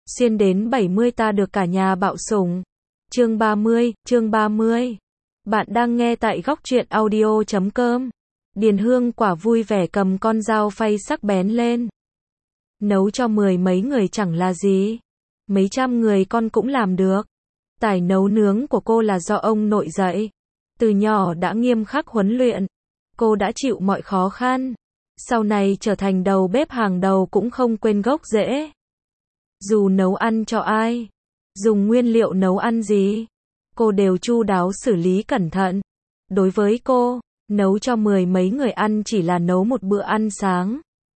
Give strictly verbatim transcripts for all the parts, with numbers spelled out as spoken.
Xuyên đến bảy mươi ta được cả nhà bạo sủng. Chương ba mươi, chương ba mươi. Bạn đang nghe tại góc truyện audio chấm com. Điền Hương Quả vui vẻ cầm con dao phay sắc bén lên. Nấu cho mười mấy người chẳng là gì. Mấy trăm người con cũng làm được. Tài nấu nướng của cô là do ông nội dạy. Từ nhỏ đã nghiêm khắc huấn luyện. Cô đã chịu mọi khó khăn. Sau này trở thành đầu bếp hàng đầu cũng không quên gốc rễ. Dù nấu ăn cho ai, dùng nguyên liệu nấu ăn gì, cô đều chu đáo xử lý cẩn thận. Đối với cô, nấu cho mười mấy người ăn chỉ là nấu một bữa ăn sáng.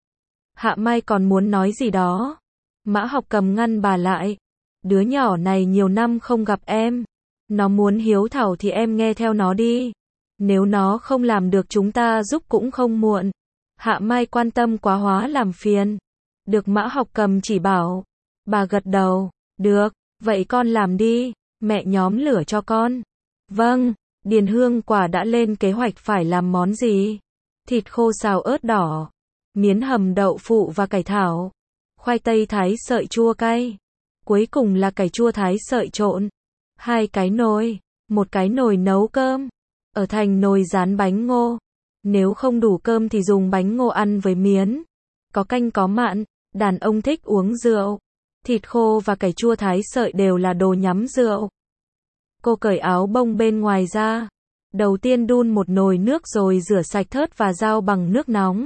Hạ Mai còn muốn nói gì đó. Mã Học Cầm ngăn bà lại. Đứa nhỏ này nhiều năm không gặp em. Nó muốn hiếu thảo thì em nghe theo nó đi. Nếu nó không làm được chúng ta giúp cũng không muộn. Hạ Mai quan tâm quá hóa làm phiền. Được Mã Học Cầm chỉ bảo. Bà gật đầu. Được, vậy con làm đi. Mẹ nhóm lửa cho con. Vâng, Điền Hương Quả đã lên kế hoạch phải làm món gì. Thịt khô xào ớt đỏ. Miến hầm đậu phụ và cải thảo. Khoai tây thái sợi chua cay. Cuối cùng là cải chua thái sợi trộn. Hai cái nồi. Một cái nồi nấu cơm. Ở thành nồi rán bánh ngô. Nếu không đủ cơm thì dùng bánh ngô ăn với miến. Có canh có mặn. Đàn ông thích uống rượu. Thịt khô và cải chua thái sợi đều là đồ nhắm rượu. Cô cởi áo bông bên ngoài ra. Đầu tiên đun một nồi nước rồi rửa sạch thớt và dao bằng nước nóng.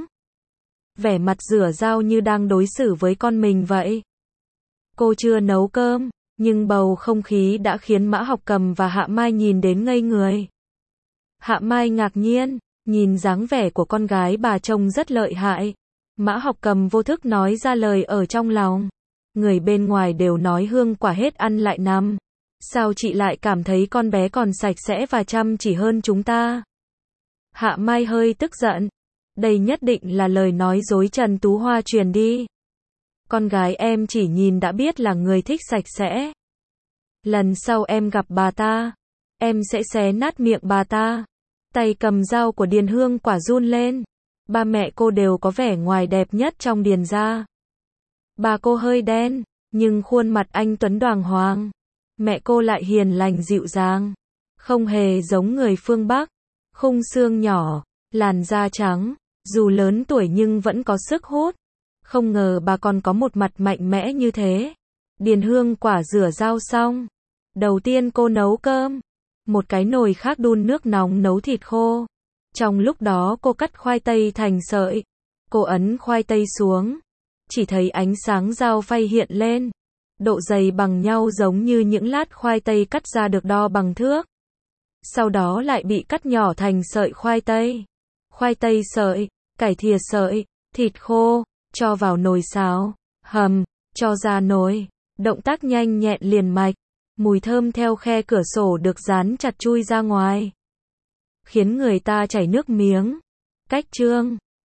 Vẻ mặt rửa dao như đang đối xử với con mình vậy. Cô chưa nấu cơm, nhưng bầu không khí đã khiến Mã Học Cầm và Hạ Mai nhìn đến ngây người. Hạ Mai ngạc nhiên, nhìn dáng vẻ của con gái bà trông rất lợi hại. Mã Học Cầm vô thức nói ra lời ở trong lòng. Người bên ngoài đều nói Hương Quả hết ăn lại nằm. Sao chị lại cảm thấy con bé còn sạch sẽ và chăm chỉ hơn chúng ta? Hạ Mai hơi tức giận. Đây nhất định là lời nói dối Trần Tú Hoa truyền đi. Con gái em chỉ nhìn đã biết là người thích sạch sẽ. Lần sau em gặp bà ta, em sẽ xé nát miệng bà ta. Tay cầm dao của Điền Hương Quả run lên. Ba mẹ cô đều có vẻ ngoài đẹp nhất trong Điền gia. Bà cô hơi đen, nhưng khuôn mặt anh tuấn đoàng hoàng. Mẹ cô lại hiền lành dịu dàng, không hề giống người phương Bắc. Khung xương nhỏ, làn da trắng, dù lớn tuổi nhưng vẫn có sức hút. Không ngờ bà còn có một mặt mạnh mẽ như thế. Điền Hương Quả rửa dao xong. Đầu tiên cô nấu cơm. Một cái nồi khác đun nước nóng nấu thịt khô. Trong lúc đó cô cắt khoai tây thành sợi. Cô ấn khoai tây xuống. Chỉ thấy ánh sáng dao phay hiện lên. Độ dày bằng nhau giống như những lát khoai tây cắt ra được đo bằng thước. Sau đó lại bị cắt nhỏ thành sợi khoai tây. Khoai tây sợi, cải thìa sợi, thịt khô, cho vào nồi xào, hầm, cho ra nồi. Động tác nhanh nhẹn liền mạch. Mùi thơm theo khe cửa sổ được dán chặt chui ra ngoài. Khiến người ta chảy nước miếng. Cách chương